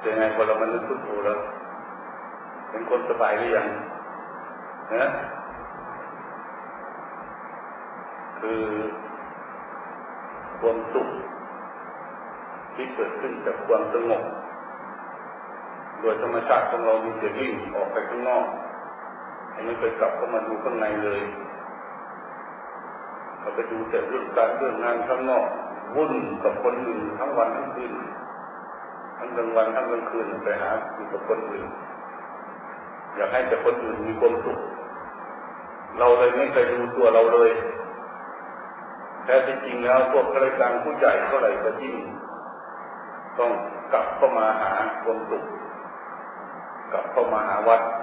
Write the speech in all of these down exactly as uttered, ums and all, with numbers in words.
ยังไงพอเรามันนึกพุทโธแล้วเป็นคนสบายหรือยังนะคือความสุขที่เกิดขึ้นจากความสงบโดยธรรมชาติของเรามีแต่วิ่งออกไปข้างนอกไม่เคยกลับเข้ามาดูข้างในเลยเราไปดูแต่เรื่องการเรื่องงานข้างนอกวุ่นกับคนอื่นทั้งวันทั้งคืนทั้งกลางวันทั้งกลางคืนไปหาอยู่กับคนอื่นอยากให้แต่คนอื่นมีความสุขเราเลยไม่เคยดูตัวเราเลยแท้จริงแล้วพวกข้าราชการผู้ใหญ่เท่าไหร่ก็ยิ่งต้องกลับเข้ามาหาความสุขกลับเข้ามาหาวัด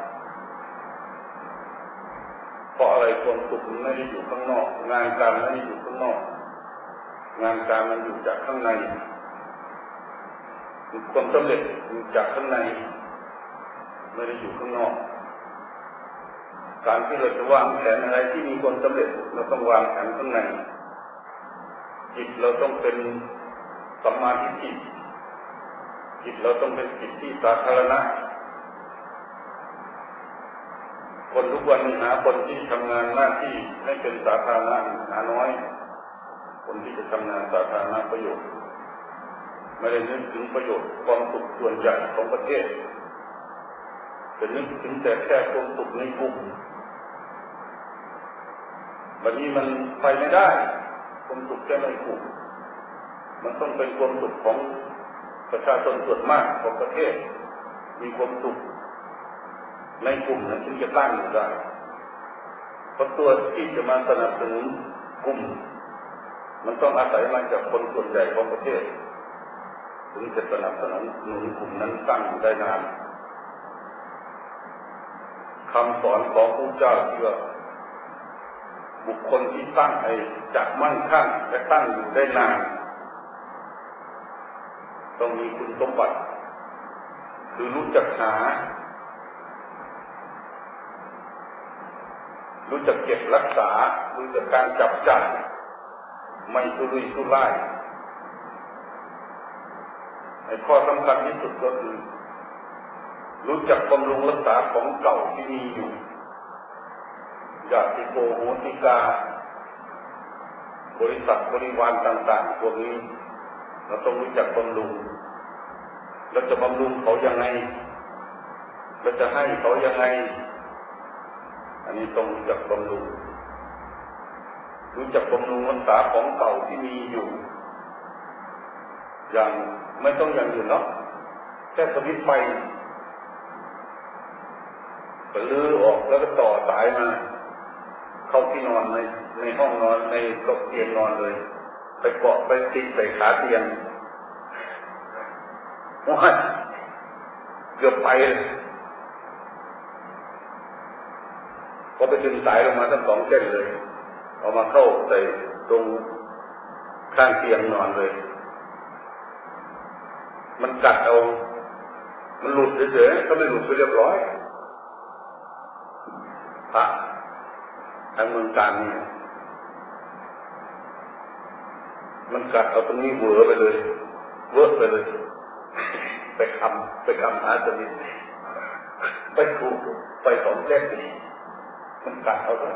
เพราะอะไรความสุขมันไม่ได้อยู่ข้างนอกงานการไม่ได้อยู่ข้างนอกงานการมันอยู่จากข้างในความสำเร็จอยู่จากข้างในไม่ได้อยู่ข้างนอกการที่เราจะวางแผนอะไรที่มีความสำเร็จเราต้องวางแผนข้างในจิตเราต้องเป็นสัมมาทิฏฐิจิตเราต้องเป็นจิตที่สาธารณะคนทุกวันนี้หาคนที่ทำงานหน้าที่ให้เป็นสาธารณะหาน้อยคนที่จะทำงานสาธารณะประโยชน์ไม่ได้นึกถึงประโยชน์ความสุขส่วนใหญ่ของประเทศจะนึกถึงแต่แค่ความสุขในกลุ่มวันนี้มันไปไม่ได้ความสุขแค่ในกลุ่มมันต้องเป็นความสุขของประชาชนส่วนมากของประเทศมีความสุขในกลุ่มนั้นถึงจะตั้งอยู่ได้เพราะตัวที่จะมาสนับสนุนกลุ่มมันต้องอาศัยมาจากคนส่วนใหญ่ของประเทศถึงจะสนับสนุนกลุ่มนั้นตั้งอยู่ได้นานคำสอนของพระเจ้าที่ว่าบุคคลที่ตั้งไอ้จักมั่งคั่งและตั้งอยู่ได้นานต้องมีคุณสมบัติคือรู้จักหารู้จักเก็บรักษารู้จักการจับจัดไม่ทุรุ่ยทุร่ายไอ้ข้อสำคัญที่สุดก็คือรู้จักบำรุงรักษาของเก่าที่มีอยู่ญาติโกโหติกาบริษัทบริวารต่างๆพวกนี้เราต้องรู้จักบำรุงเราจะบำรุงเขายังไงเราจะให้เขายังไงอันนี้ต้องรู้จักบำรุงรู้จักบำรุงรักษาของเก่าที่มีอยู่อย่างไม่ต้องอย่างอื่นเนาะแค่สวิตช์ไฟไปลื้อออกแล้วก็ต่อสายมาเข้าที่นอนในในห้องนอนในเตียงนอนเลยไปเกาะไปติดใส่ขาเตียงว้าเกือบไปเลยก็ไปดึงสายลงมาทั้งสองเส้นเลยเอามาเข้าใส่ตรงข้างเตียงนอนเลยมันกัดเอามันหลุดเฉยๆก็ไม่หลุดไปเรียบร้อยพระทางเมืองการนี่มันกัดเอาตรงนี้เวอไปเลยเวอไปเลยไปคำไปคำหาสมิทไปถูกไปสองเส้นมันกัดเอาเลย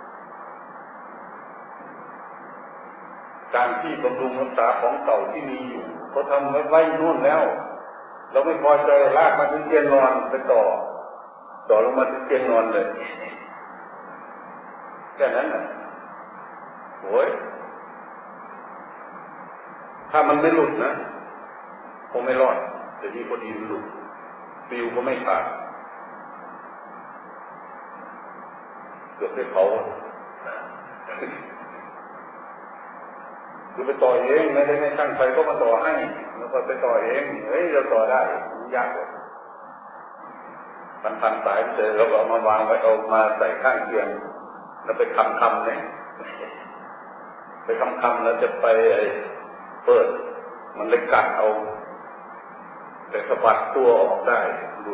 การที่บำรุงรักษาของเก่าที่มีอยู่เขาทำไว้ไว้นู่นแล้วเราไม่พอใจลากมาถึงเตียงนอนไปต่อต่อลงมาถึงเตียงนอนเลยแค่นั้นน่ะโอ้ยถ้ามันไม่หลุดนะคงไม่รอดแต่นี่พอดีมันหลุดฟิวก็ไม่ขาดเกือบได้เผาคือไปต่อเองไม่ได้ให้ช่างไฟก็มาต่อให้แล้วก็ไปต่อเองเฮ้ยเราต่อได้ยากเลยพันพันสายเจอแล้วก็เอามาวางไว้เอามาใส่ข้างเตียงแล้วไปคำคำเนี่ยไปคำคำแล้วจะไปเปิดมันเลยกัดเอาแต่สะบัดตัวออกได้ดู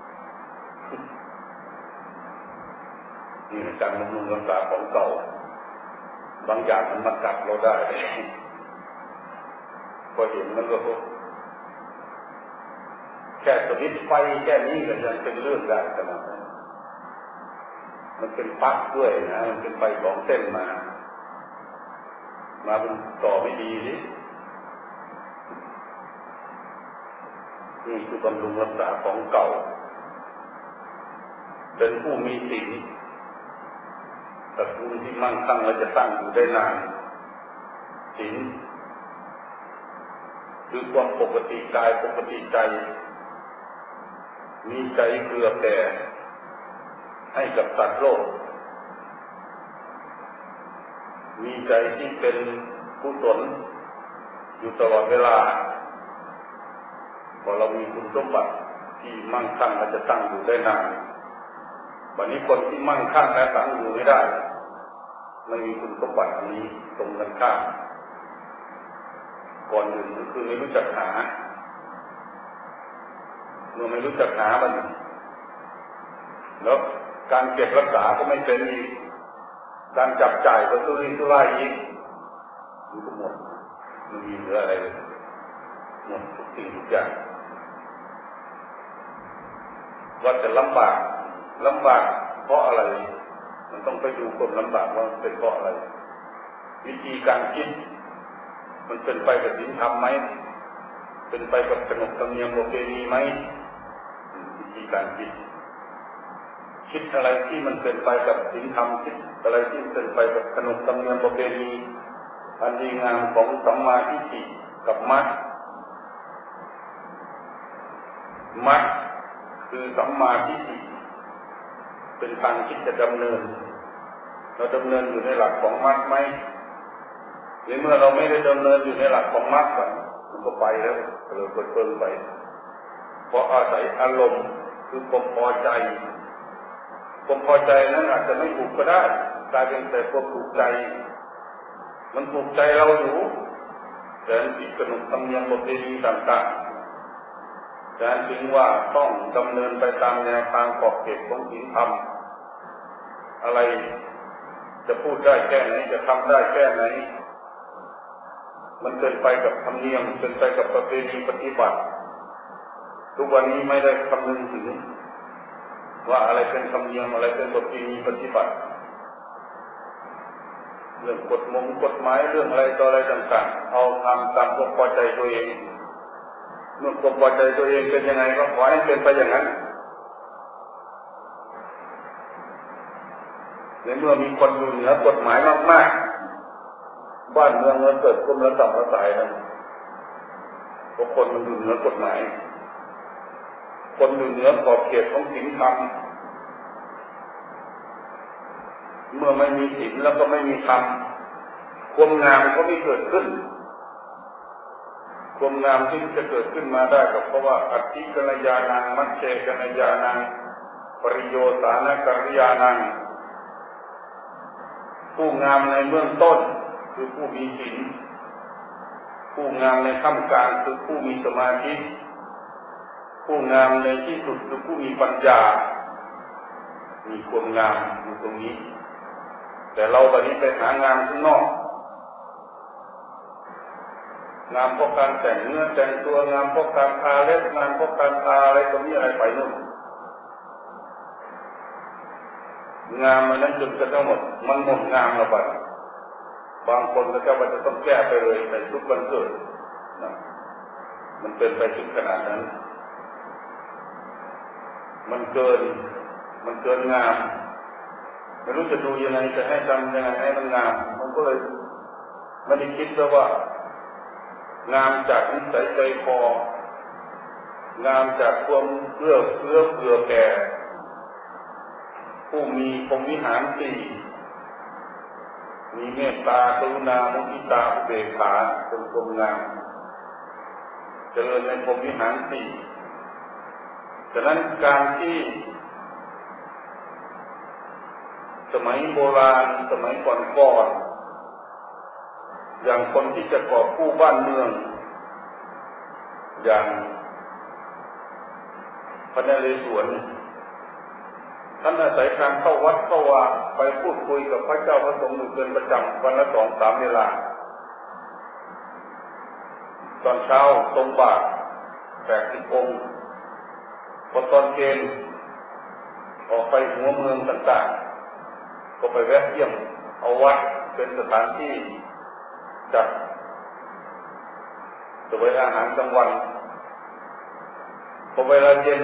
นี่การบำรุงรักษาของเก่าบางอย่างมันมากัดเราได้พอเห็นมันก็แค่สวิตช์ไฟแค่นี้ก็ยังเป็นเรื่องได้ขนาดนั้นมันเป็นปลั๊กด้วยนะมันเป็นไฟสองเส้นมามาเป็นต่อไม่ดีนี่นี่คือบำรุงรักษาของเก่าเป็นผู้มีศีลตระกูลที่มั่งคั่งและจะตั้งอยู่ได้นานศีลคือความปกติกายปกติใจมีใจเผื่อแผ่ให้กับสัตว์โลกมีใจที่เป็นกุศลอยู่ตลอดเวลาพอเรามีคุณสมบัติที่มั่งคั่งและจะตั้งอยู่ได้นานวันนี้คนที่มั่งคั่งและตั้งอยู่ไม่ได้ไม่มีคุณสมบัตินี้ตรงกันข้ามก่อนอื่นก็คือไม่รู้จักหาเมื่อไม่รู้จักหามันแล้วการเก็บรักษาก็ไม่เป็นอีกการจับจ่ายก็ตุ้ยตุ้ยอีกมันก็หมดไม่มีเหลืออะไรเลยหมดทุกสิ่งทุกอย่างว่าจะลำบากลำบากเพราะอะไรมันต้องไปดูความลำบากว่าเป็นเพราะอะไรวิธีการคิดมันเป็นไปกับศีลธรรมไหมเป็นไปกับขนบธรรมเนียมประเพณีไหมวิธีการคิดคิดอะไรที่มันเป็นไปกับศีลธรรมคิดอะไรที่เป็นไปกับขนบธรรมเนียมประเพณีอันดีงามของสัมมาทิฏฐิกับมรรคมรรคคือสัมมาทิฏฐิเป็นทางคิดจะดำเนินเราดำเนินอยู่ในหลักของมรรคไหมหรือเมื่อเราไม่ได้ดำเนินอยู่ในหลักของมรรคมันก็ไปแล้วเลยเปิดๆไปเพราะอาศัยอารมณ์คือความพอใจความพอใจนั้นอาจจะไม่ถูกก็ได้กลายเป็นแต่ความถูกใจมันถูกใจเราอยู่แต่ผิดขนบธรรมเนียมประเพณีต่างๆดังนั้นจึงว่าต้องดำเนินไปตามแนวทางขอบเขตของศีลธรรมอะไรจะพูดได้แค่ไหนจะทำได้แค่ไหนมันเป็นไปกับธรรมเนียมเป็นไปกับประเพณีปฏิบัติทุกวันนี้ไม่ได้คำนึงถึงว่าอะไรเป็นธรรมเนียมอะไรเป็นประเพณีปฏิบัติเรื่องกฎมงกฎหมายเรื่องอะไรต่ออะไรต่างๆเอาทำตามความพอใจตัวเองเมื่อความพอใจตัวเองเป็นยังไงก็ขอให้เป็นไปอย่างนั้นในเมื่อมีคนอยู่เหนือกฎหมายมากๆบ้านเมืองมันเกิดความระดับระดับนั้นเพราะคนมันอยู่เหนือกฎหมายคนอยู่เหนือขอบเขตของศีลธรรมเมื่อไม่มีศีลแล้วก็ไม่มีธรรมความงามก็ไม่เกิดขึ้นความงามที่จะเกิดขึ้นมาได้ก็เพราะว่าอัตติกัลยาณังมัชเชกัลยาณังปริโยสานกัลยาณังผู้งามในเบื้องต้นคือผู้มีศีลผู้งามในท่ามกลางคือผู้มีสมาธิผู้งามในที่สุดคือผู้มีปัญญามีความงามอยู่ตรงนี้แต่เราตอนนี้ไปหางานข้างนอกงามเพราะการแต่งเนื้อแต่งตัวงามเพราะการทาเล็บงามเพราะการทาอะไรตรงนี้อะไรไปนู่นงามมันนั้นจนกระทั่งหมดมันหมดงามแล้วบัดบางคนก็จะว่าจะต้องแก้ไปเลยในทุกวันเกิดนะมันเป็นไปถึงขนาดนั้นมันเกินมันเกินงามไม่รู้จะดูยังไงจะให้ทำยังไงให้มันงามมันก็เลยไม่ได้คิดว่างามจากนิสัยใจคองามจากความเอื้อเฟื้อเผื่อแผ่ผู้มีพรหมวิหารสี่มีเมตตากรุณามุทิตาอุเบกขาเป็นความงามเจริญในพรหมวิหารสี่ฉะนั้นการที่สมัยโบราณสมัยก่อนๆอย่างคนที่จะกอบกู้บ้านเมืองอย่างพระนเรศวรท่านอาศัยการเข้าวัดเข้าวาไปพูดคุยกับพระเจ้าพระสงฆ์อยู่เป็นประจำวันละสองสามเวลาตอนเช้าตรงบาทแปดสิบองค์พอตอนเกณฑ์ออกไปหัวเมืองต่างๆก็ไปแวะเยี่ยมเอาวัดเป็นสถานที่จัดเสวยอาหารกลางวันพอเวลาเย็น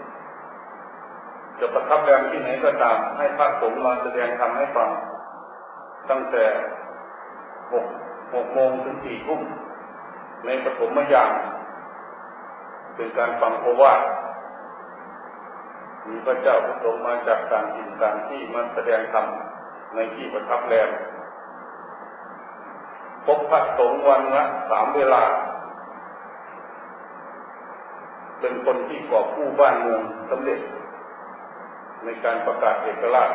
จะประทับแรมที่ไหนก็ตามให้พระสงฆ์มาแสดงธรรมให้ฟังตั้งแต่หกหกโมงถึงสี่ทุ่มในปฐมยามเป็นการฟังโอวาทมีพระเจ้าพระสงฆ์มาจากต่างถิ่นต่างที่มาแสดงธรรมในที่ประทับแรมพบพระสงฆ์วันละสามเวลาเป็นคนที่ก่อกู้บ้านเมืองสำเร็จในการประกาศเอกราช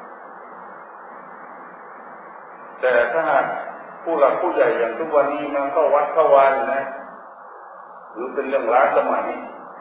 แต่ถ้าหากผู้หลักผู้ใหญ่อย่างทุกวันนี้มาเข้าวัดเข้าวานะหรือเป็นเรื่องล้าสมัย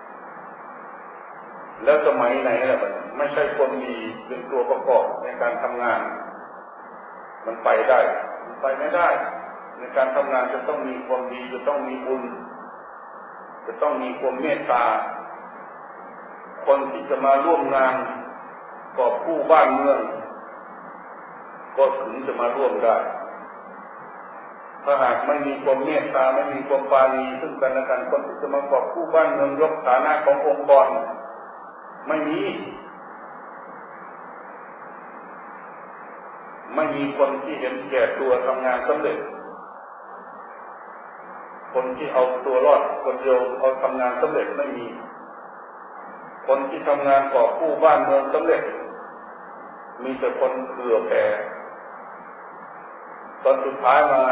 แล้วสมัยไหนล่ะมันไม่ใช่คนดีเป็นตัวประกอบในการทำงานมันไปได้มันไปไม่ได้ในการทำงานจะต้องมีความดีจะต้องมีบุญจะต้องมีความเมตตาคนที่จะมาร่วมงานกอบกู้บ้านเมืองก็ถึงจะมาร่วมได้ถ้าหากไม่มีความเมตตาไม่มีความปราณีซึ่งกันและกันคนที่จะมากอบกู้บ้านเมืองยกฐานะขององค์กรไม่มีไม่มีคนที่เห็นแก่ตัวทำงานสำเร็จคนที่เอาตัวรอดคนเดียวเอาทำงานสำเร็จไม่มีคนที่ทำงานก่อกู้บ้านเมืองสำเร็จมีแต่คนเผื่อแผ่ตอนสุดท้ายมา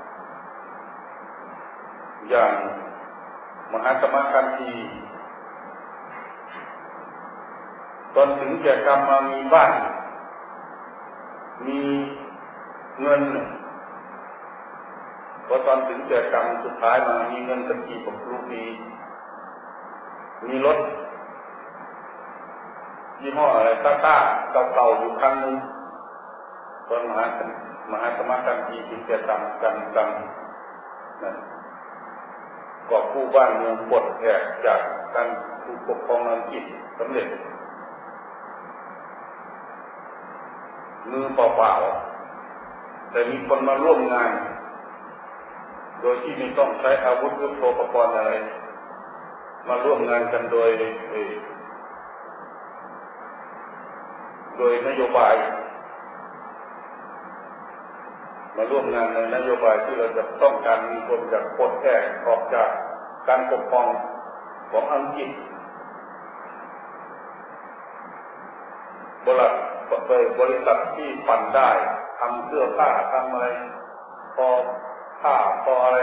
อย่างมหาสมคันธีตอนถึงแก่กรรมมามีบ้านมีเงินพอตอนถึงแก่กรรมสุดท้ายมามีเงินสักกี่บอกลูกดีมีรถยี่ห้ออะไรต้าต้าเก่าๆอยู่คันนึงตอนมหามหาสมคันธีถึงแก่กรรมกันกันนั่นก่อกู้บ้านเมืองปลดแอกจากการถูกปกครองอังกฤษสำเร็จมือเปล่าๆแต่มีคนมาร่วมงานโดยที่ไม่ต้องใช้อาวุธยุทโธปกรณ์อะไรมาร่วมงานกันโดยโดยนโยบายมาร่วมงานในนโยบายที่เราจะต้องการมีคนจากปลดแอกออกจากการปกครองของอังกฤษบริษัทบริษัทที่ปั่นได้ทำเสื้อผ้าทำอะไรพอผ้าพออะไร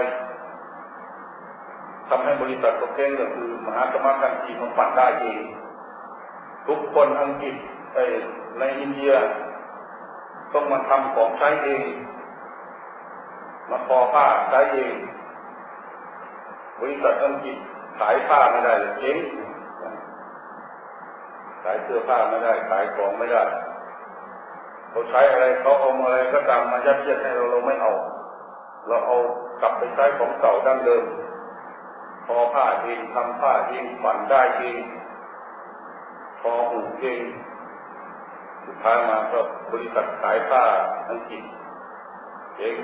ทำให้บริษัทตกเจ๊งก็คือมหาสมคันธีมันปั่นได้เองทุกคนอังกฤษในอินเดียต้องมาทำของใช้เองมาทอผ้าใช้เองบริษัทอังกฤษขายผ้าไม่ได้เจ๊งขายเสื้อผ้าไม่ได้ขายของไม่ได้เขาใช้อะไรเขาเอาอะไรก็ตามมายัดเยียดให้เราเราไม่เอาเราเอากลับไปใช้ของเก่าดั้งเดิมทอผ้าเองทำผ้าเองปั่นได้เองทอหูเองสุดท้ายมาก็บริษัทขายผ้าอังกฤษเอง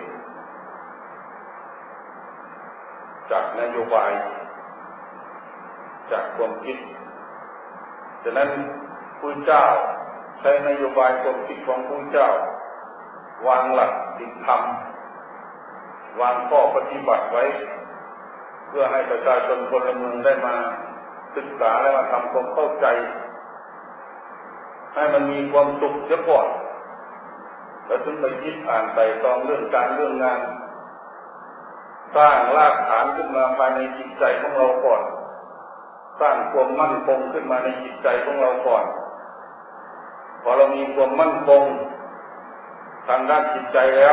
จากนโยบายจากความคิดฉะนั้นพระเจ้าใช้นโยบายความคิดของพระเจ้าวางหลักศีลธรรมวางข้อปฏิบัติไว้เพื่อให้ประชาชนพลเมืองได้มาศึกษาและมาทำความเข้าใจให้มันมีความสุขเสียก่อนแล้วถึงไปคิดอ่านไต่ตรองเรื่องการเรื่องงานสร้างรากฐานขึ้นมาภายในจิตใจของเราก่อนสร้างความมั่นคงขึ้นมาในจิตใจของเราก่อนพอเรามีความมั่นคงทางด้านจิตใจแล้ว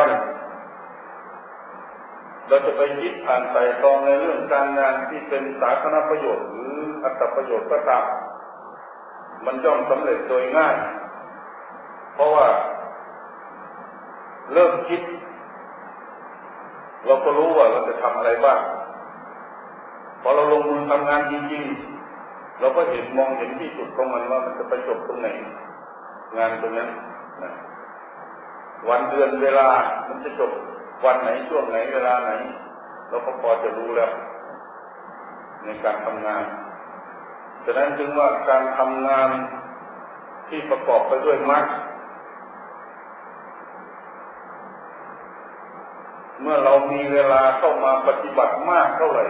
เราจะไปคิดอ่านไต่ตรองในเรื่องการงานที่เป็นสาธารณประโยชน์หรืออัตประโยชน์ก็ตามมันย่อมสำเร็จโดยง่ายเพราะว่าเริ่มคิดเราก็รู้ว่าเราจะทำอะไรบ้างพอเราลงมือทำงานจริงเราก็เห็นมองเห็นที่สุดของมันว่ามันจะไปจบตรงไหนงานตรงนั้นนะวันเดือนเวลามันจะจบวันไหนช่วงไหนเวลาไหนเราก็พอจะรู้แล้วในการทำงานฉะนั้นจึงว่าการทำงานที่ประกอบไปด้วยมรรคเมื่อเรามีเวลาเข้ามาปฏิบัติมากเท่าไหร่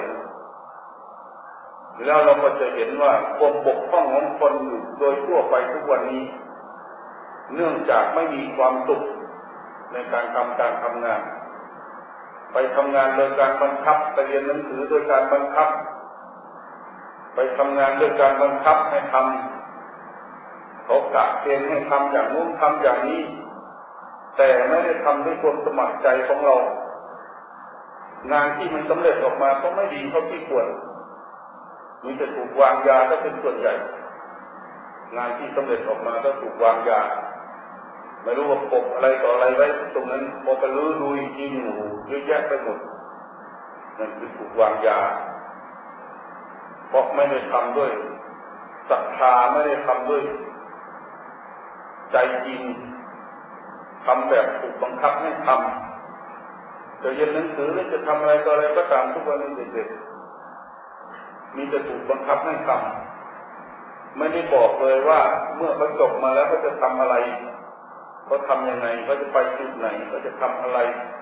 แล้วเราก็จะเห็นว่าความบกพร่องของคนอยู่โดยทั่วไปทุกวันนี้เนื่องจากไม่มีความสุขในการทำการทำงานไปทำงานโดยการบังคับไปเรียนหนังสือโดยการบังคับไปทำงานโดยการบังคับให้ทำเขากะเกณฑ์ให้ทำอย่างนู้นทำอย่างนี้แต่ไม่ได้ทำด้วยความสมัครใจของเรางานที่มันสำเร็จออกมาก็ไม่ดีเท่าที่ควรมีแต่ถูกวางยาก็เป็นส่วนใหญ่งานที่สำเร็จออกมาก็ถูกวางยาไม่รู้ว่าปกอะไรต่ออะไรไว้ตรงนั้นพอไปลื้อดูอีกทีหนูเยอะแยะไปหมดนั่นคือถูกวางยาเพราะไม่ได้ทำด้วยศรัทธาไม่ได้ทำด้วยใจจริงทำแบบถูกบังคับให้ทำจะเรียนหนังสือหรือจะทำอะไรต่ออะไรก็ตามทุกวันนี้เด็กๆมีแต่ถูกบังคับให้ทำไม่ได้บอกเลยว่าเมื่อเขาจบมาแล้วเขาจะทำอะไรเขาทำยังไงเขาจะไปจุดไหนเขาจะทำอะไร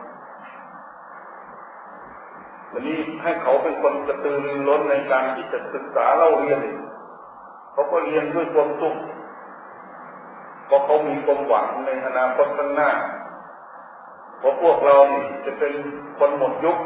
วันนี้ให้เขาเป็นคนกระตือรือร้นในการที่จะศึกษาเล่าเรียนเขาก็เรียนด้วยความสุขเพราะเขามีความหวังในอนาคตข้างหน้าเพราะพวกเรานี่จะเป็นคนหมดยุค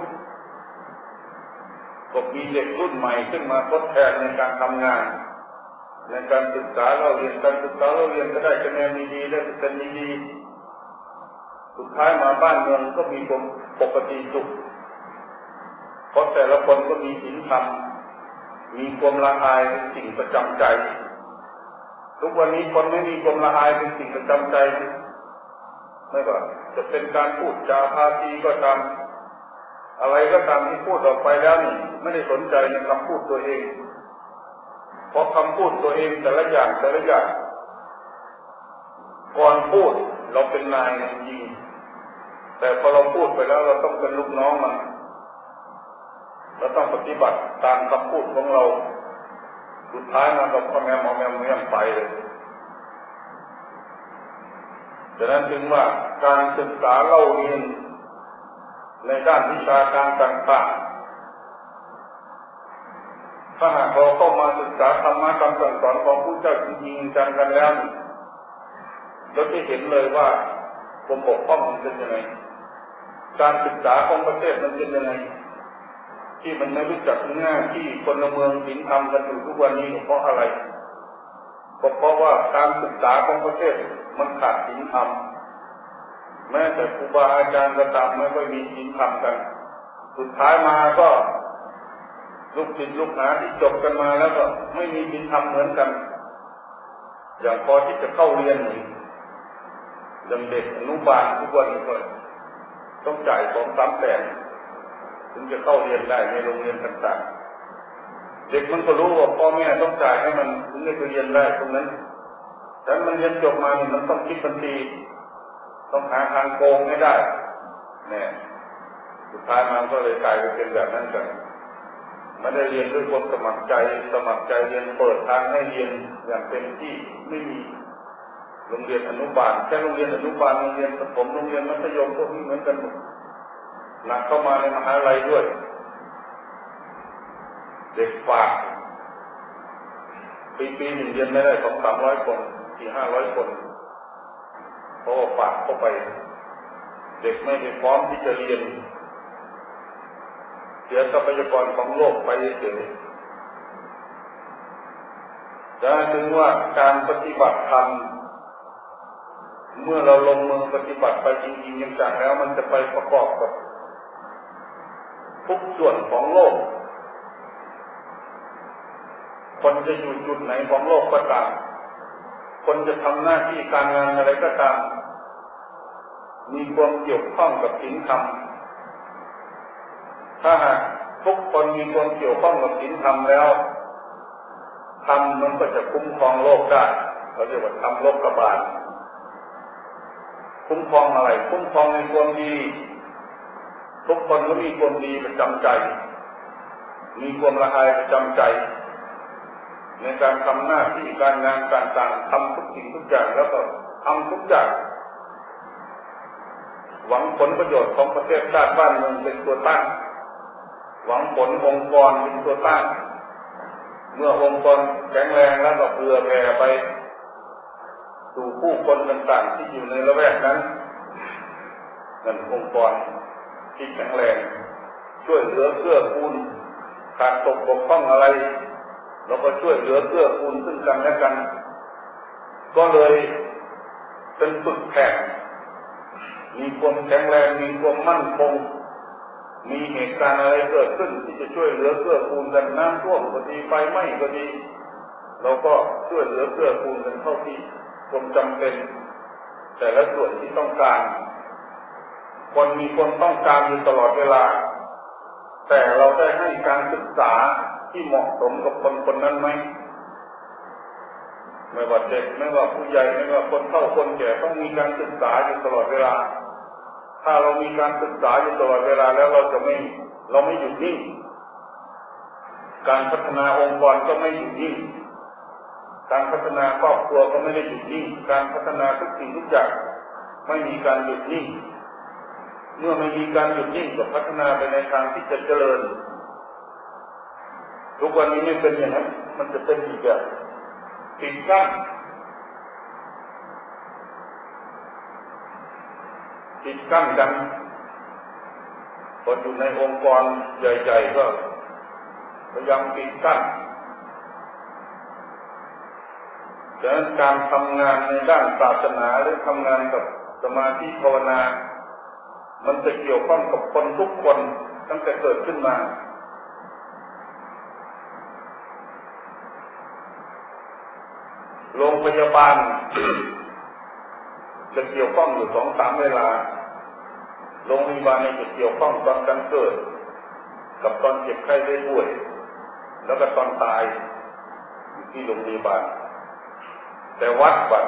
ก็มีเด็กรุ่นใหม่ขึ้นมาทดแทนในการทำงานในการศึกษาเราเรียนการศึกษาเราเรียนก็ได้คะแนนดีๆได้เปอร์เซ็นต์ดีๆสุดท้ายมาบ้านเมืองก็มีความปกติสุขเพราะแต่ละคนก็มีศีลธรรมมีความละอายเป็นสิ่งประจำใจทุกวันนี้คนไม่มีความละอายเป็นสิ่งประจำใจไม่ว่าจะเป็นการพูดจาภาษีก็ตามอะไรก็ตามที่พูดออกไปแล้วนี่ไม่ได้สนใจในคำพูดตัวเองเพราะคำพูดตัวเองแต่ละอย่างแต่ละอย่างก่อนพูดเราเป็นนายจริงแต่พอเราพูดไปแล้วเราต้องเป็นลูกน้องมันเราต้องปฏิบัติตามคำพูดของเราสุดท้ายมันก็พ่อแม่หมอแม่เมี่ยมไปเลยฉะนั้นจึงว่าการศึกษาเล่าเรียนในด้านวิชาการต่างๆถ้าหากเราเข้ามาศึกษาธรรมะคำสั่งสอนของผู้เจ้าจริงๆจังกันแล้วเราจะเห็นเลยว่าความบกพร่องมันเป็นยังไงการศึกษาของประเทศมันเป็นยังไงที่มันไม่รู้จักหน้าที่คนละเมืองศีลธรรมกันอยู่ทุกวันนี้เพราะอะไรก็เพราะว่าการศึกษาของประเทศมันขาดศีลธรรมแม้แต่ครูบาอาจารย์ก็ตามไม่ค่อยมีศีลธรรมกันสุดท้ายมาก็ลูกศิษย์ลูกหาที่จบกันมาแล้วก็ไม่มีศีลธรรมเหมือนกันอย่างพอที่จะเข้าเรียนอย่างเด็กอนุบาลทุกวันนี้ก็ต้องจ่ายสองสามแสนถึงจะเข้าเรียนได้ในโรงเรียนต่างๆเด็กมันก็รู้ว่าพ่อแม่ต้องจ่ายให้มันถึงจะเรียนได้ตรงนั้นแต่มันเรียนจบมาเนี่ยมันต้องคิดบัญชีต้องหาทางโกงให้ได้เนี่ยสุดท้ายมันก็เลยกลายเป็นแบบนั้นกันไม่ได้เรียนด้วยความสมัครใจสมัครใจเรียนเปิดทางให้เรียนอย่างเต็มที่ไม่มีโรงเรียนอนุบาลแค่โรงเรียนอนุบาลโรงเรียนประถมโรงเรียนมัธยมพวกนี้เหมือนกันหมดหนักเข้ามาในมหาลัยด้วยเด็กฝากปีปีหนึ่งเรียนไม่ได้สองสามร้อยคนสี่ห้าร้อยคนเพราะว่าฝากเข้าไปเด็กไม่ได้พร้อมที่จะเรียนเสียทรัพยากรของโลกไปเฉยๆจะถึงว่าการปฏิบัติธรรมเมื่อเราลงมือปฏิบัติไปจริงๆจังๆแล้วมันจะไปประกอบกับทุกส่วนของโลกคนจะอยู่จุดไหนของโลกก็ตามคนจะทำหน้าที่การงานอะไรก็ตามมีความเกี่ยวข้องกับศีลธรรมถ้าหากทุกคนมีความเกี่ยวข้องกับศีลธรรมแล้วทธรรมมันก็จะคุ้มครองโลกได้เขาเรียกว่าธรรมโลกบาลคุ้มครองอะไรคุ้มครองในความดีทุกคนก็มีความดีประจำใจมีความละอายประจำใจในการทำหน้าที่การงานการต่างทำทุกสิ่งทุกอย่างแล้วก็ทำทุกอย่างหวังผลประโยชน์ของประเทศชาติบ้านเมืองเป็นตัวตั้งหวังผลองค์กรเป็นตัวตั้งเมื่อองค์กรแข็งแรงแล้วก็เผื่อแผ่ไปสู่ผู้คนต่างๆที่อยู่ในละแวกนั้นนั่นองค์กรที่แข็งแรงช่วยเหลือเกื้อกูลขาดตกบกพร่องอะไรเราก็ช่วยเหลือเกื้อกูลซึ่งกันและกันก็เลยเป็นฝึกแข่งมีความแข็งแรงมีความมั่นคงมีเหตุการณ์อะไรเกิดขึ้นที่จะช่วยเหลือเกื้อกูลกันน้ำท่วมก็ดีไฟไหม้ก็ดีเราก็ช่วยเหลือเกื้อกูลกันเท่าที่ความจำเป็นแต่ละส่วนที่ต้องการคนมีความต้องการอยู่ตลอดเวลาแต่เราได้ให้การศึกษาที่เหมาะสมกับคนคนนั้นไหมไม่ว่าเด็กไม่ว่าผู้ใหญ่ไม่ว่าคนเฒ่าคนแก่ต้องมีการศึกษาอยู่ตลอดเวลาถ้าเรามีการศึกษาอยู่ตลอดเวลาแล้วเราจะไม่เราไม่หยุดนิ่งการพัฒนาองค์กรก็ไม่หยุดนิ่งการพัฒนาครอบครัวก็ไม่ได้หยุดนิ่งการพัฒนาทุกสิ่งทุกอย่างไม่มีการหยุดนิ่งเมื่อไม่มีการหยุดนิ่งก็พัฒนาไปในทางที่จะเจริญทุกวันนี้ไม่เป็นอย่างนั้นมันจะเป็นอีกแบบปิดกั้นปิดกั้นกันคนอยู่ในองค์กรใหญ่ๆก็พยายามปิดกั้นดังนั้นการทำงานในด้านศาสนาหรือทำงานกับสมาธิภาวนามันจะเกี่ยวข้องกับคนทุกคนตั้งแต่เกิดขึ้นมาโรงพยาบาล จะเกี่ยวข้องอยู่สองสามเวลาโรงพยาบาลจะเกี่ยวข้องตอนการเกิดกับตอนเจ็บไข้ได้ป่วยแล้วก็ตอนตายอยู่ที่โรงพยาบาลแต่วัดบัด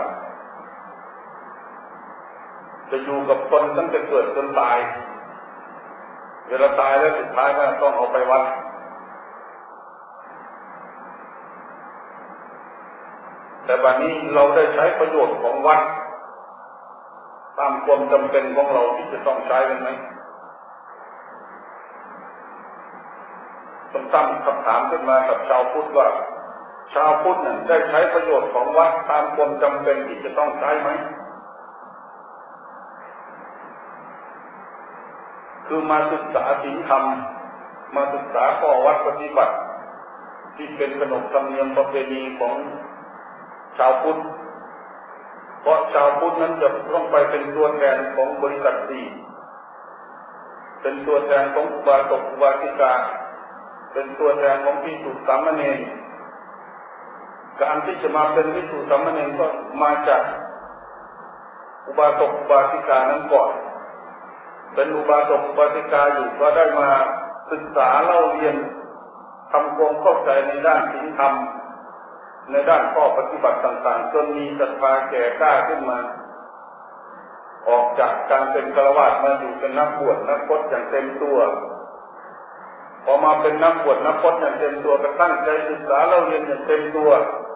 จะอยู่กับคนตั้งแต่เกิดจนตายเวลาตายแล้วสุดท้ายก็ต้องเอาไปวัดแต่บัดนี้เราได้ใช้ประโยชน์ของวัดตามความจำเป็นของเราที่จะต้องใช้กันไหมต้องตั้งคำถามขึ้นมากับชาวพุทธว่าชาวพุทธนั้นได้ใช้ประโยชน์ของวัดตามความจำเป็นที่จะต้องใช้ไหมคือมาศึกษาศีลธรรมมาศึกษาข้อวัดปฏิบัติที่เป็นขนบธรรมเนียมประเพณีของชาวพุทธเพราะชาวพุทธนั้นจะต้องไปเป็นตัวแทนของบริษัทสี่เป็นตัวแทนของอุบาสกอุบาสิกาเป็นตัวแทนของภิกษุสามเณรการที่จะมาเป็นภิกษุสามเณรก็มาจากอุบาสกอุบาสิกานั้นก่อนเป็นอุบาสกอุบาสิกาอยู่ก็ได้มาศึกษาเล่าเรียนทำความเข้าใจในด้านศีลธรรมในด้านข้อปฏิบัติต่างๆจนมีศรัทธาแก่กล้าขึ้นมาออกจากการเป็นฆราวาสมาอยู่เป็นนักบวชนักพจน์อย่างเต็มตัวพอมาเป็นนักบวชนักพจน์อย่างเต็มตัวก็ตั้งใจศึกษาเล่าเรียนอย่างเต็มตัว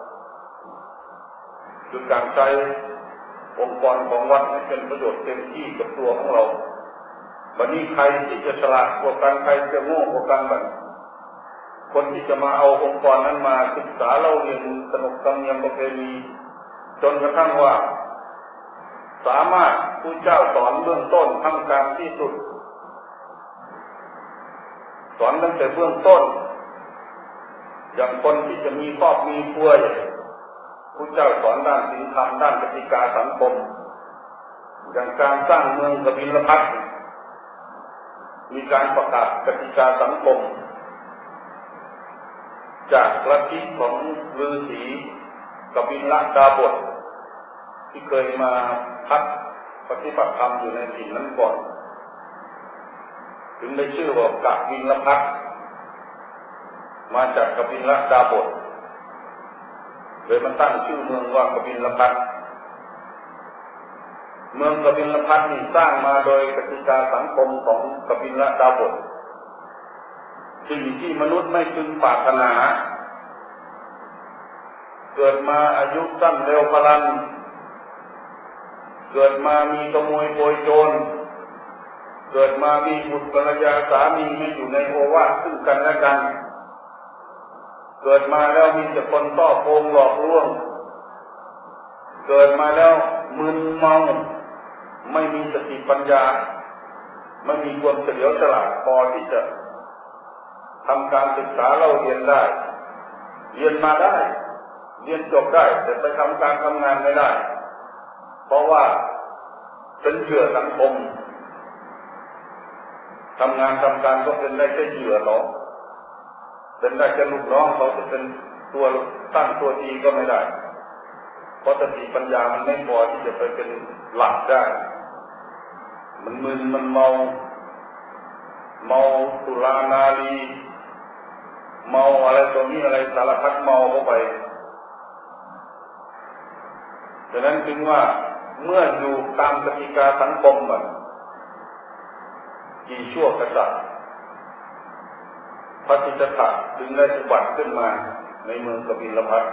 คือการใช้องค์กรของวัดให้เป็นประโยชน์เต็มที่กับตัวของเราวันนี้ใครที่จะฉลาดกว่ากันใครจะโง่กว่ากันบ้างคนที่จะมาเอาองค์กรนั้นมาศึกษาเล่าเรียนขนบธรรมเนียมประเพณีจนกระทั่งว่าสามารถผู้เจ้าสอนเบื้องต้นทำการที่สุดสอนตั้งแต่เบื้องต้นอย่างคนที่จะมีครอบมีครัวผู้เจ้าสอนด้านศีลธรรมด้านกติกาสังคมอย่างการสร้างเมืองกบิลพัสดุมีการประกาศกติกาสังคมจากลัทธิของฤาษีกบิลดาบทที่เคยมาพักปฏิบัติธรรมอยู่ในถิ่นนั้นก่อนถึงได้ชื่อว่ากบิลพัสมาจากกบิลดาบทเลยมันตั้งชื่อเมืองว่ากบิลพัสดุเมืองกบิลพัสดุนี่สร้างมาโดยกติกาสังคมของกบิลดาบทสิ่งที่มนุษย์ไม่พึงปรารถนาเกิดมาอายุสั้นเร็วพลันเกิดมามีขโมยโกยโจรเกิดมามีบุตรภรรยาสามีไม่อยู่ในโอวาทซึ่งกันและกันเกิดมาแล้วมีแต่คนต้อโกงหลอกลวงเกิดมาแล้วมึนเมาไม่มีสติปัญญาไม่มีความเฉลียวฉลาดพอที่จะทำการศึกษาเล่าเรียนได้เรียนมาได้เรียนจบได้แต่ไปทำการทำงานไม่ได้เพราะว่าเป็นเหยื่อสังคมทำงานทำการก็เป็นได้แค่เหยื่อหรอกเป็นได้แค่ลูกน้องเขาจะเป็นตัวตั้งตัวดีก็ไม่ได้เพราะสติปัญญามันไม่พอที่จะไปเป็นหลักได้มันมึนมันเมาเมาสุรานารีเมาอะไรตัวนี้อะไรสารพัดเมาเข้าไปฉะนั้นจึงว่าเมื่ออยู่ตามกติกาสังคมมันกี่ชั่วกษัตริย์พระสิทธัตถะจึงได้อุบัติขึ้นมาในเมืองกบิลพัสดุ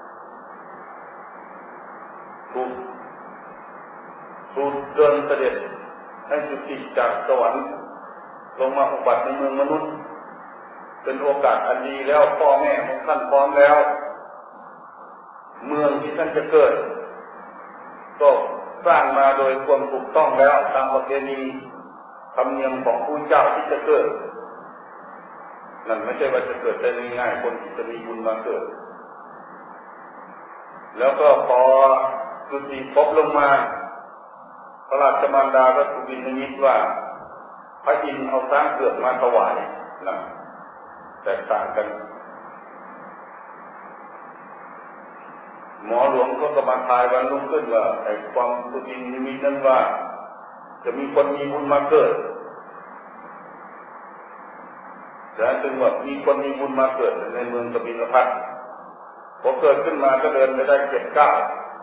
ถูกถูกเดินเสด็จให้จุติจากสวรรค์ลงมาอุบัติในเมืองมนุษย์เป็นโอกาสอันดีแล้วพ่อแม่ของท่านพร้อมแล้วเมืองที่ท่านจะเกิดก็สร้างมาโดยความถูกต้องแล้วตามประเพณีธรรมเนียมของผู้เจ้าที่จะเกิดนั่นไม่ใช่ว่าจะเกิดได้ง่ายๆคนที่จะมีบุญมาเกิดแล้วก็พอจุติภพลงมาพระราชมารดาก็ถูกบิณฑนิมิตว่าพระอินทร์เอาช้างเผือกมาถวายนะแตกต่างกันหมอหลวงก็กำลังทายวันรุ่งขึ้นว่าไอ้ความสุบินนิมิตนั้นว่าจะมีคนมีบุญมาเกิดแต่ถึงว่ามีคนมีบุญมาเกิดในเมืองกบิลพัสดุพอเกิดขึ้นมาก็เดินไปได้เจ็ดเก้า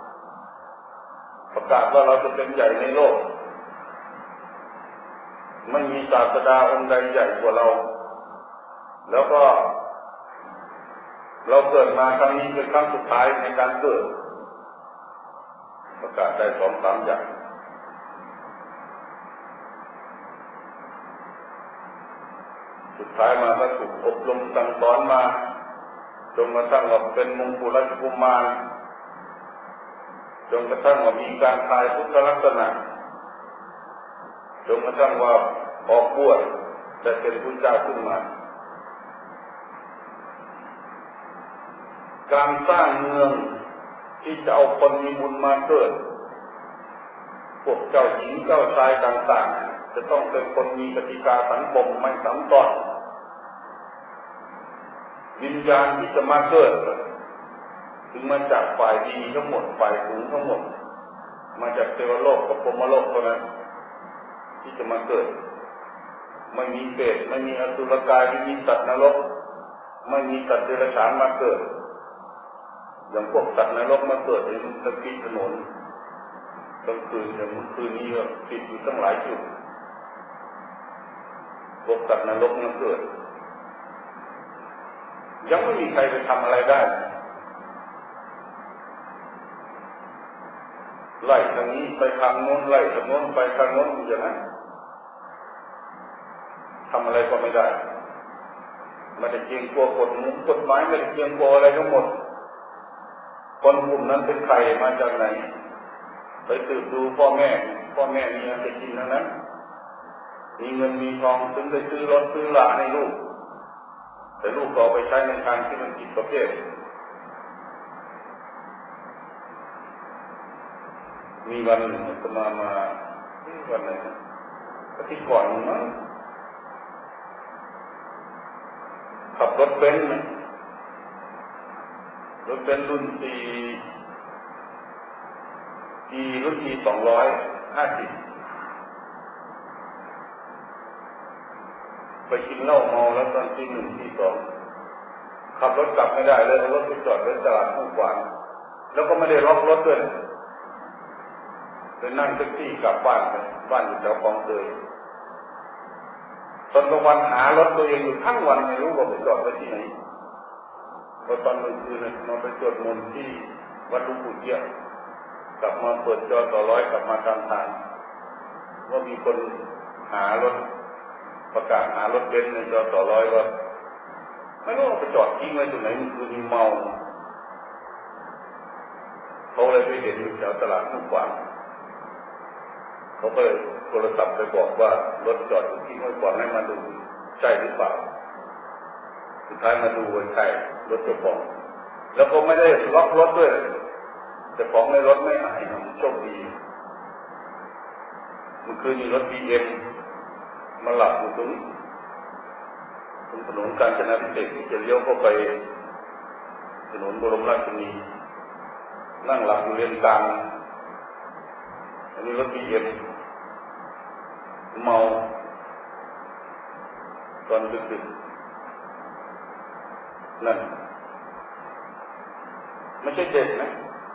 ประกาศว่าเราจะเป็นใหญ่ในโลกไม่มีศาสดาองค์ใดใหญ่กว่าเราแล้วก็เราเกิดมาครั้งนี้เป็นครั้งสุดท้ายในการเกิดประกาศได้สองสามอย่างสุดท้ายมาก็ถูกอบรมสั่งสอนมาจนกระทั่งว่าเป็นมงกุฎราชกุมารจนกระทั่งว่ามีการทายพุทธลักษณะจนกระทั่งว่าออกบวชได้เป็นพระเจ้าขึ้นมาการสร้างเมืองที่จะเอาคนมีบุญมาเกิดพวกเจ้าหญิงเจ้าชายต่างๆจะต้องเป็นคนมีกติกาสังคมไม่ซ้ำซ้อนวิญญาณที่จะมาเกิดถึงมาจากฝ่ายดีทั้งหมดฝ่ายสูงทั้งหมดมาจากเทวโลกกับพรหมโลกเท่านั้นที่จะมาเกิดไม่มีเปรตไม่มีอสุรกายไม่มีสัตว์นรกไม่มีสัตว์เดรัจฉานมาเกิดอย่างพวกสัตว์นรกมาเกิดในตะกี้ถนนกลางคืนอย่างเมื่อคืนนี้ก็ติดอยู่ตั้งหลายจุดพวกสัตว์นรกมาเกิดยังไม่มีใครไปทำอะไรได้ไล่ทางนี้ไปทางโน้นไล่ทางโน้นไปทางโน้นอย่างนั้นทำอะไรก็ไม่ได้ไม่ได้เกรงกลัวกฎหมู่กฎหมายไม่ได้เกรงกลัวอะไรทั้งหมดคนกลุ่มนั้นเป็นใครมาจากไหนไปสืบดูพ่อแม่พ่อแม่มีเงินไปกินทั้งนั้นมีเงินมีทองถึงได้ซื้อรถซื้อลาให้ลูกแต่ลูกก็เอาไปใช้ในทางที่มันผิดประเภทมีวันหนึ่งจะมามาวันไหนอาทิตย์ก่อนมั้งขับรถเบนซ์รถเบนซ์รุ่นสี่ปีรุ่นปีสองร้อยห้าสิบไปกินเหล้าเมาแล้วตอนที่หนึ่งที่สองขับรถกลับไม่ได้เลยรถไปจอดไว้ตลาดผู้กวางแล้วก็ไม่ได้ล็อกรถด้วยไปนั่งแท็กซี่กลับบ้านไปบ้านอยู่แถวคลองเตยตอนกลางวันหารถตัวเองอยู่ทั้งวันไม่รู้ว่าไปจอดไว้ที่ไหนพอตอนกลางคืนมาไปสวดมนต์ที่วัดหลวงปู่เยี่ยมกลับมาเปิดจอต่อร้อยกลับมาตามทางว่ามีคนหารถประกาศหารถเบนซ์ในจอต่อร้อยว่าไม่รู้ว่าไปจอดทิ้งไว้ตรงไหนมันคือมีเมาเขาเลยไปเห็นอยู่แถวตลาดทุกวันเขาก็เลยโทรศัพท์ไปบอกว่ารถจอดอยู่ที่ห้วยขวางให้มาดูใช่หรือเปล่าสุดท้ายมาดูว่าใช่รถเจ้าของแล้วก็ไม่ได้ล็อกรถด้วยแต่ของในรถไม่หายโชคดีมันคือมีรถบีเอ็มมาหลับอยู่ตรงนี้ตรงถนนกาญจนาพิเศษที่จะเลี้ยวเข้าไปถนนบรมราชชนนีนั่งหลับอยู่เลนกลางอันนี้รถบีเอ็มเมาตอนดึกๆนั่นไม่ใช่เด็กนะ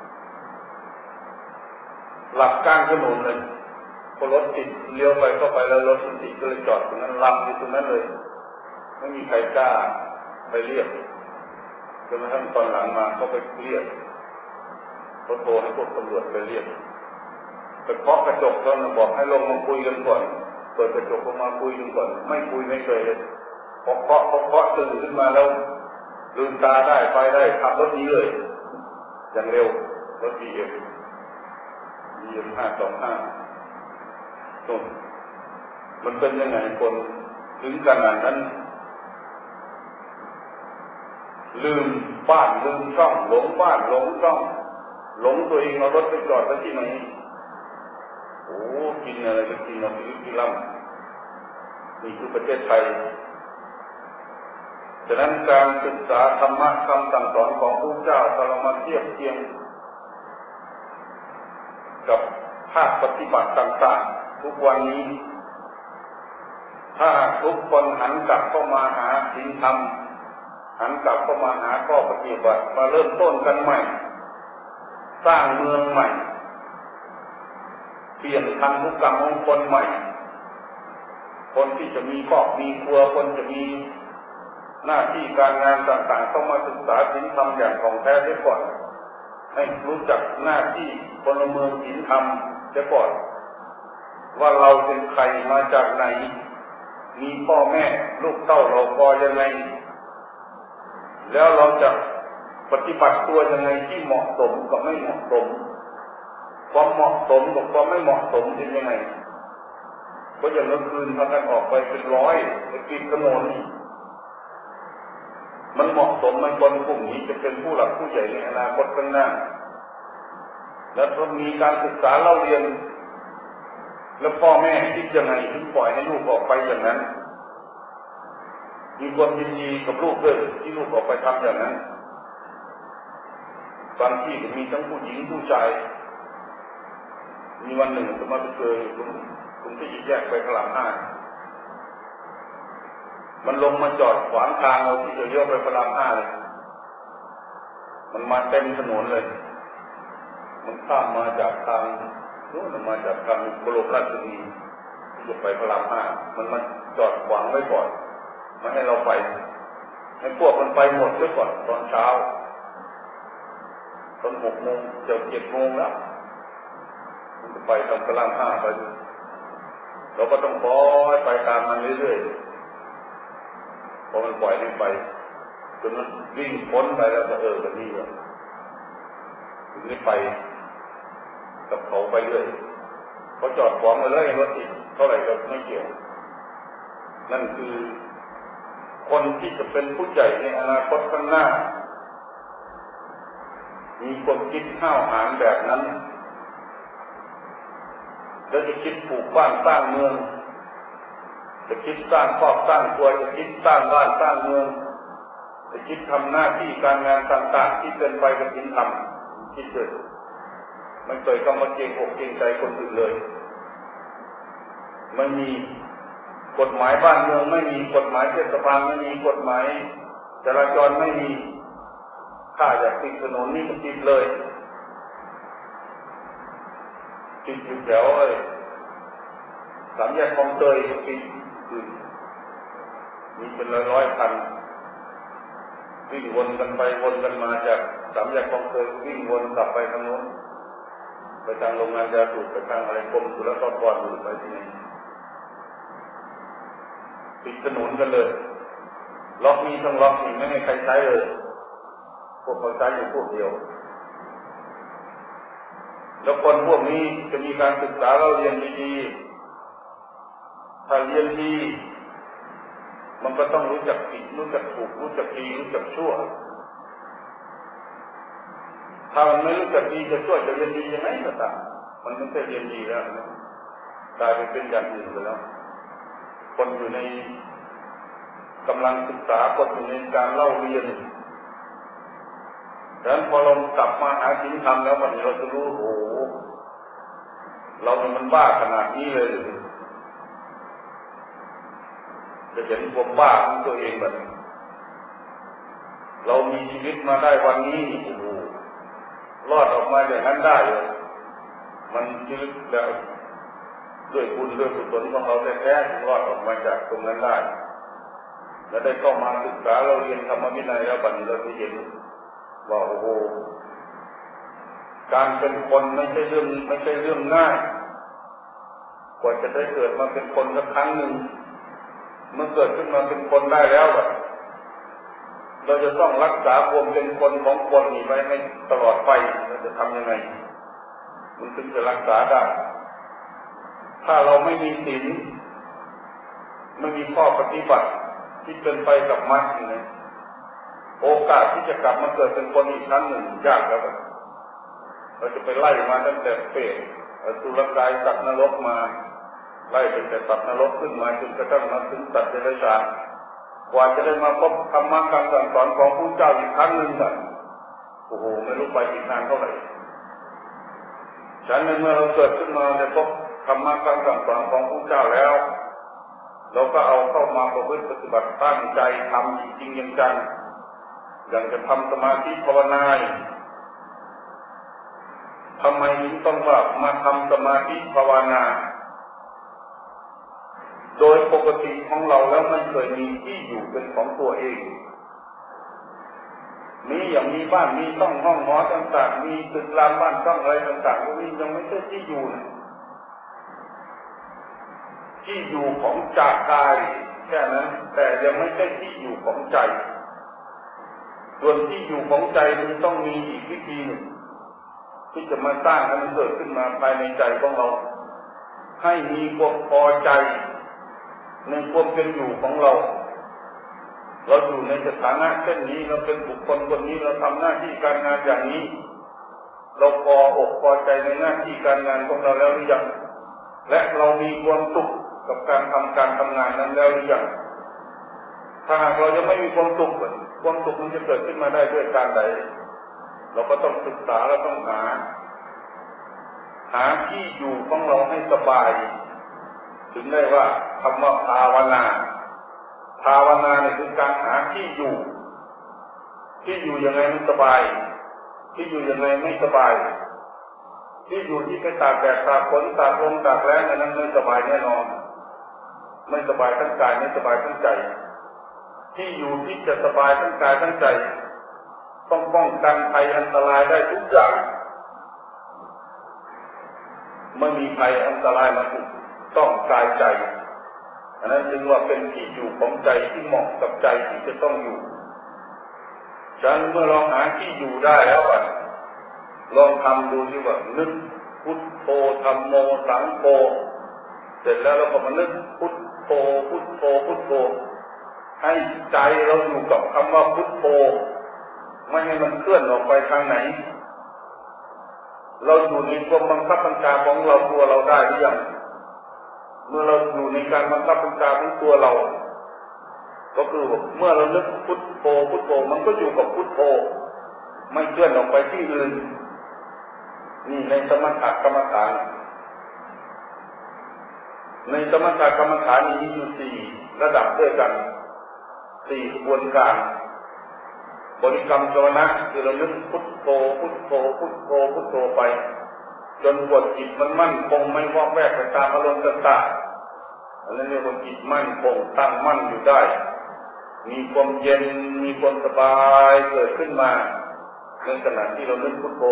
หลับกลางถนนเลยพอรถติดเลี้ยวไปเข้าไปแล้วรถติดก็เลยจอดตรงนั้นหลับอยู่ตรงนั้นเลยไม่มีใครกล้าไปเรียกจนกระทั่งตอนหลังมาเขาไปเรียกเขาโทรให้พวกตำรวจไปเรียกไปเคาะกระจกตอนบอกให้ลงมาคุยกันก่อนเปิดกระจกออกมาคุยกันก่อนไม่คุยไม่เคยเลยพอเคาะพอเคาะตื่นขึ้นมาแล้วลืมตาได้ไปได้ขับรถนี้เลยอย่างเร็วรถบีเอ็มบีเอ็มห้าสองห้านู่นมันเป็นยังไงคนถึงขนาดนั้นลืมบ้านลืมช่องหลงบ้านหลงช่องหลงตัวเองเอารถไปจอดไว้ที่ไหนโอ้กินอะไรก็กินเอาไปลึกที่ล่ำนี่คือประเทศไทยฉะนั้นการศึกษาธรรมะคำสั่งสอนของพระเจ้าถ้าเรามาเทียบเทียงกับภาคปฏิบัติต่างๆทุกวันนี้ถ้าทุกคนหันกลับเข้ามาหาศีลธรรมหันกลับเข้ามาหาข้อปฏิบัติมาเริ่มต้นกันใหม่สร้างเมืองใหม่เปลี่ยนทางทุกกรรมของคนใหม่คนที่จะมีครอบมีครัวคนจะมีหน้าที่การงานต่างๆต้องมาศึกษาศีลธรรมอย่างของแท้เสียก่อนให้รู้จักหน้าที่พลเมืองศีลธรรมเสียก่อนว่าเราเป็นใครมาจากไหนมีพ่อแม่ลูกเต้าเราพอยังไงแล้วเราจะปฏิบัติตัวยังไงที่เหมาะสมกับไม่เหมาะสมความเหมาะสมกับความไม่เหมาะสมเป็นยังไงเพราะอย่างเมื่อคืนพากันออกไปเป็นร้อยไปกินขนมมันเหมาะสมไหมคนกลุ่มนี้จะเป็นผู้หลักผู้ใหญ่ในอนาคตข้างหน้าแล้วต้องมีการศึกษาเล่าเรียนแล้วพ่อแม่คิดยังไงถึงปล่อยให้ลูกออกไปอย่างนั้นมีความยินดีกับลูกด้วยที่ลูกออกไปทำอย่างนั้นบางที่ก็มีทั้งผู้หญิงผู้ชายมีวันหนึ่งจะมาไปเจอคุณคุณที่แยกไปพระรามห้ามันลงมาจอดขวางทางเราที่จะเลี้ยวไปพระรามห้าเลยมันมาเต็มถนนเลยมันข้ามมาจากทางนู้นมาจากทางบรมราชชนนีที่จะไปพระรามห้ามันมาจอดขวางไว้ก่อนไม่ให้เราไปให้พวกมันไปหมดซะก่อนตอนเช้าตอนหกโมงเจ็ดเจ็ดโมงแล้วมันจะไปทางพระรามห้าไปเราก็ต้องปล่อยไปตามมันเรื่อยๆพอมันปล่อยให้ไปจนมันวิ่งพ้นไปแล้วก็เออแบบนี้เลยถึงได้ไปกับเขาไปเรื่อยเขาจอดขวางไว้เลยรถติดเท่าไหร่ก็ไม่เกี่ยวนั่นคือคนที่จะเป็นผู้ใหญ่ในอนาคตข้างหน้ามีความคิดห้าวหาญแบบนั้นแล้วจะคิดปลูกบ้านสร้างเมืองจะคิดสร้างครอบสร้างครัวจะคิดสร้างบ้านสร้างเมืองจะคิดทำหน้าที่การงานต่างๆที่เป็นไปกับศีลธรรมคิดเลยไม่เคยต้องมาเกรงอกเกรงใจคนอื่นเลยไม่มีกฎหมายบ้านเมืองไม่มีกฎหมายเทศบาลไม่มีกฎหมายจราจรไม่มีข้าอยากติดถนนนี่ก็ติดเลยติดอยู่แถวสามแยกคลองเตยติดมีเป็นร้อยร้อยคันวิ่งวนกันไปวนกันมาจากสามแยกคลองเตยวิ่งวนกลับไปทางโน้นไปทางโรงงานยาสูบไปทางอะไรกรมศุลกากรหรือไปที่ไหนปิดถนนกันเลยล็อกนี้ต้องล็อกนี้ไม่ให้ใครใช้เลยพวกเขาใช้อยู่พวกเดียวแล้วคนพวกนี้จะมีการศึกษาเราเรียนดีๆถ้าเรียนดีมันก็ต้องรู้จักผิดรู้จักถูกรู้จักดีรู้จักชั่วถ้ามันไม่รู้จักดีจะชั่วจะเรียนดียังไงก็ตามมันไม่ใช่เรียนดีแล้วกลายไปเป็นอย่างอื่นไปแล้วคนอยู่ในกำลังศึกษาคนอยู่ในการเล่าเรียนดังนั้นพอเรากลับมาหาศีลธรรมแล้ววันนี้เราจะรู้โอ้โหเราเนี่ยมันบ้าขนาดนี้เลยจะเห็นความบ้าของตัวเองแบบเรามีชีวิตมาได้วันนี้โอ้โหรอดออกมาอย่างนั้นได้เลยมันชีวิตแล้วด้วยบุญด้วยกุศลของเราแท้ๆถึงรอดออกมาจากตรงนั้นได้และได้เข้ามาศึกษาเราเรียนธรรมวินัยแล้วบัดนี้เราจะเห็นว่าโอ้โหการเป็นคนไม่ใช่เรื่องไม่ใช่เรื่องง่ายกว่าจะได้เกิดมาเป็นคนสักครั้งหนึ่งเมื่อเกิดขึ้นมาเป็นคนได้แล้วเราจะต้องรักษาความเป็นคนของคนนี้ไว้ให้ตลอดไปเราจะทำยังไงมันถึงจะรักษาได้ถ้าเราไม่มีศีลไม่มีข้อปฏิบัติที่เป็นไปกับมรรคนี่โอกาสที่จะกลับมาเกิดเป็นคนอีกครั้งหนึ่งยากแล้วเราจะไปไล่มาตั้งแต่เปรตอสุรกายสัตว์นรกมาไล่ตั้งแต่สัตว์นรกขึ้นมาจนกระทั่งมาถึงสัตว์เดรัจฉานกว่าจะได้มาพบธรรมะคำสั่งสอนของพระเจ้าอีกครั้งหนึ่งน่ะโอ้โหไม่รู้ไปอีกนานเท่าไหร่ฉะนั้นเมื่อเราเกิดขึ้นมาได้พบธรรมะคำสั่งสอนของพระเจ้าแล้วเราก็เอาเข้ามาประพฤติปฏิบัติตั้งใจทำจริงๆจังๆอย่างจะทำสมาธิภาวนาทำไมถึงต้องว่ามาทำสมาธิภาวนาโดยปกติของเราแล้วไม่เคยมีที่อยู่เป็นของตัวเองมีอย่างมีบ้านมีช่องห้องหอต่างๆมีตึกรามบ้านช่องอะไรต่างๆพวกนี้ยังไม่ใช่ที่อยู่นะที่อยู่ของจากกายแค่นั้นแต่ยังไม่ใช่ที่อยู่ของใจส่วนที่อยู่ของใจมันต้องมีอีกวิธีหนึ่งที่จะมาสร้างให้มันเกิดขึ้นมาภายในใจของเราให้มีความพอใจในความเป็นอยู่ของเราเราอยู่ในสถานะเช่นนี้เราเป็นบุคคลคนนี้เราทำหน้าที่การงานอย่างนี้เราพออกพอใจในหน้าที่การงานของเราแล้วหรือยังและเรามีความสุขกับการทำการทำงานนั้นแล้วหรือยังถ้าหากเรายังไม่มีความสุขความสุขมันจะเกิดขึ้นมาได้ด้วยการใดเราก็ต้องศึกษาและต้องหาหาที่อยู่ของเราให้สบายถึงได้ว่าคำว่าภาวนาภาวนาเนี่ยคือการหาที่อยู่ที่อยู่ยังไงมันสบายที่อยู่ยังไงไม่สบายที่อยู่ที่ไปตากแดดตากฝนตากลมตากแล้งอันนั้นไม่สบายแน่นอนไม่สบายทั้งกายไม่สบายทั้งใจที่อยู่ที่จะสบายทั้งกายทั้งใจต้องป้องกันภัยอันตรายได้ทุกอย่างไม่มีภัยอันตรายมาถูกต้องกายใจอันนั้นจึงว่าเป็นที่อยู่ของใจที่เหมาะกับใจที่จะต้องอยู่ฉะนั้นเมื่อเราหาที่อยู่ได้แล้วอ่ะลองทำดูสิว่านึกพุทโธธัมโมสังโฆเสร็จแล้วเราก็มานึกพุทโธพุทโธพุทโธให้ใจเราอยู่กับคำว่าพุทโธไม่ให้มันเคลื่อนออกไปทางไหนเราอยู่ในความบังคับบัญชาของเราตัวเราได้หรือยังเมื่อเราอยู่ในการบังคับบัญชาของตัวเราก็คือเมื่อเรานึกพุทโธพุทโธมันก็อยู่กับพุทโธไม่เคลื่อนออกไปที่อื่นนี่ในสมถะกรรมฐานในสมถะกรรมฐานนี้มีอยู่สี่ระดับด้วยกันสี่กระบวนการบริกรรมภาวนาคือเรานึกพุทโธพุทโธพุทโธพุทโธไปจนกว่าจิตมันมั่นคงไม่วอกแวกไปตามอารมณ์ต่างๆอันนั้นเรียกว่าจิตมั่นคงตั้งมั่นอยู่ได้มีความเย็นมีความสบายเกิดขึ้นมาในขณะที่เรานึกพุทโธ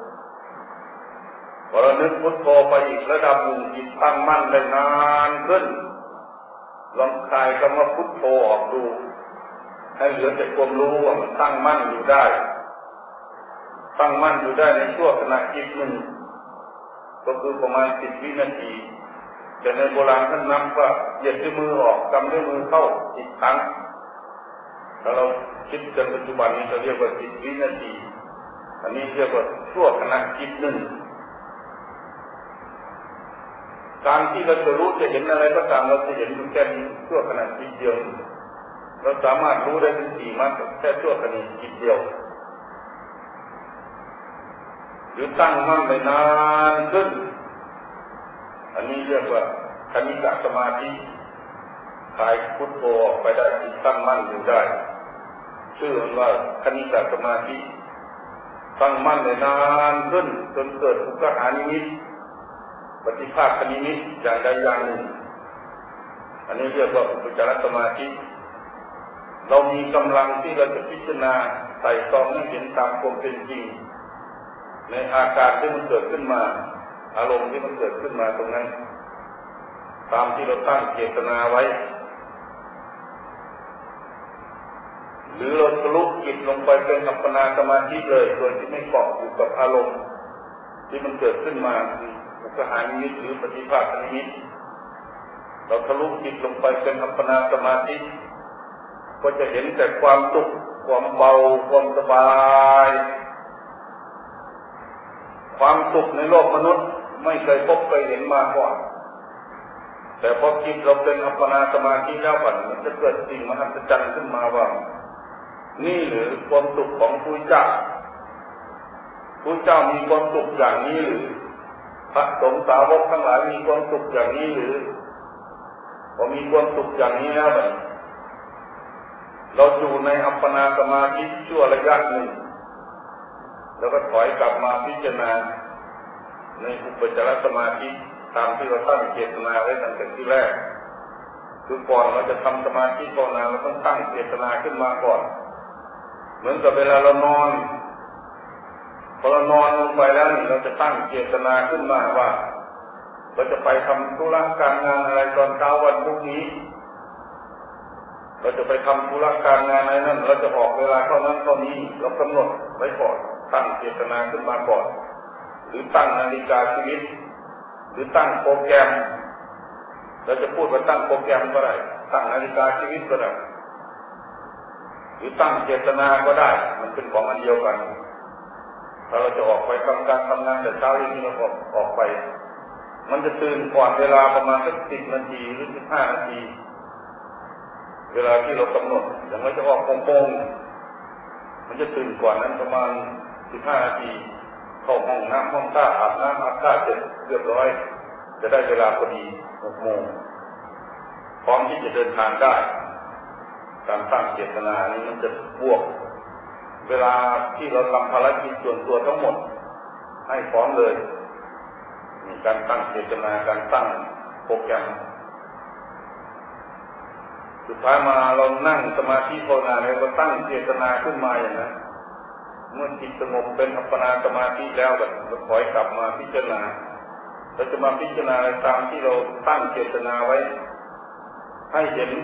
พอเรานึกพุทโธไปอีกระดับหนึ่งจิตตั้งมั่นได้นานขึ้นลองคลายคำว่าพุทโธออกดูให้เหลือแต่ความรู้ว่ามันตั้งมั่นอยู่ได้ตั้งมั่นอยู่ได้ในช่วงขณะจิตหนึ่งก็คือประมาณสิบวินาทีแต่ในโบราณท่านนับว่าเหยียดด้วยมือออกกำด้วยมือเข้าอีกครั้งถ้าเราคิดกันปัจจุบันนี้เราเรียกว่าสิบวินาทีอันนี้เรียกว่าช่วงขณะจิตหนึ่งการที่เราจะรู้จะเห็นอะไรก็ตามเราจะเห็นแค่ช่วงขณะจิตเดียวเราสามารถรู้ได้ถึงสี่มันแค่ช่วงขณะจิตเดียวหรือตั้งมั่นไปนานขึ้นอันนี้เรียกว่าคณิกะสมาธิคลายพุทโธออกไปได้จิตตั้งมั่นอยู่ได้ชื่อมันว่าคณิกะสมาธิตั้งมั่นไปนานขึ้นจนเกิดอุกหานิมิตปฏิภาคนิมิตอย่างใดอย่างหนึ่งอันนี้เรียกว่าอุปจารสมาธิเรามีกำลังที่เราจะพิจารณาไต่ตองให้เห็นตามความเป็นจริงในอาการที่มันเกิดขึ้นมาอารมณ์ที่มันเกิดขึ้นมาตรงนั้นตามที่เราตั้งเจตนาไว้หรือเราทะลุจิตลงไปเป็นอัปปนาสมาธิเลยโดยที่ไม่เกาะอยู่กับอารมณ์ที่มันเกิดขึ้นมาอุกหานิมิตหรือปฏิภาคนิมิตเราทะลุจิตลงไปเป็นอัปปนาสมาธิก็จะเห็นแต่ความสุขความเบาความสบายความสุขในโลกมนุษย์ไม่เคยพบเคยเห็นมาก่อนแต่พอจิตเราเป็นอัปปนาสมาธิแล้วมันจะเกิดสิ่งมหัศจรรย์ขึ้นมาว่านี่หรือความสุขของพระเจ้าพระเจ้ามีความสุขอย่างนี้หรือพระสงฆ์สาวกทั้งหลายมีความสุขอย่างนี้หรือพอมีความสุขอย่างนี้แล้วเราอยู่ในอัปปนาสมาธิชั่วระยะหนึ่งแล้วก็ถอยกลับมาพิจารณาในอุปจารสมาธิตามที่เราตั้งเจตนาไว้ตั้งแต่ที่แรกคือก่อนเราจะทำสมาธิภาวนาเราต้องตั้งเจตนาขึ้นมาก่อนเหมือนกับเวลาเรานอนพอเรานอนลงไปแล้วเราจะตั้งเจตนาขึ้นมาว่าเราจะไปทำธุระการงานอะไรตอนเช้าวันพรุ่งนี้เราจะไปทำธุระการงานอะไรนั่นเราจะออกเวลาเท่านั้นเท่านี้เรากำหนดไว้ก่อนตั้งเจตนาขึ้นมาก่อนหรือตั้งนาฬิกาชีวิตหรือตั้งโปรแกรมเราจะพูดว่าตั้งโปรแกรมก็ได้ตั้งนาฬิกาชีวิตก็ได้หรือตั้งเจตนาก็ได้มันเป็นของอันเดียวกันถ้าเราจะออกไปทำการทำงานแต่เช้าอย่างนี้เราออกออกไปมันจะตื่นก่อนเวลาประมาณสักสิบนาทีหรือสิบห้านาทีเวลาที่เรากำหนดอย่างเราจะออกโป่งๆมันจะตื่นก่อนนั้นประมาณสิบห้านาทีเข้าห้องน้ำห้องท่าอาบน้ำอาบท่าเสร็จเรียบร้อยจะได้เวลาพอดีหกโมงพร้อมที่จะเดินทางได้การตั้งเจตนานี้มันจะบวกเวลาที่เราทำภารกิจส่วนตัวทั้งหมดให้พร้อมเลยมีการตั้งเจตนาการตั้งโปรแกรมสุดท้ายมาเรานั่งสมาธิภาวนาเราก็ตั้งเจตนาขึ้นมาอย่างนั้นเมื่อจิตสงบเป็นอัปปนาสมาธิแล้วแบบเราถอยกลับมาพิจารณาเราจะมาพิจารณาตามที่เราตั้งเจตนาไว้ให้เห็น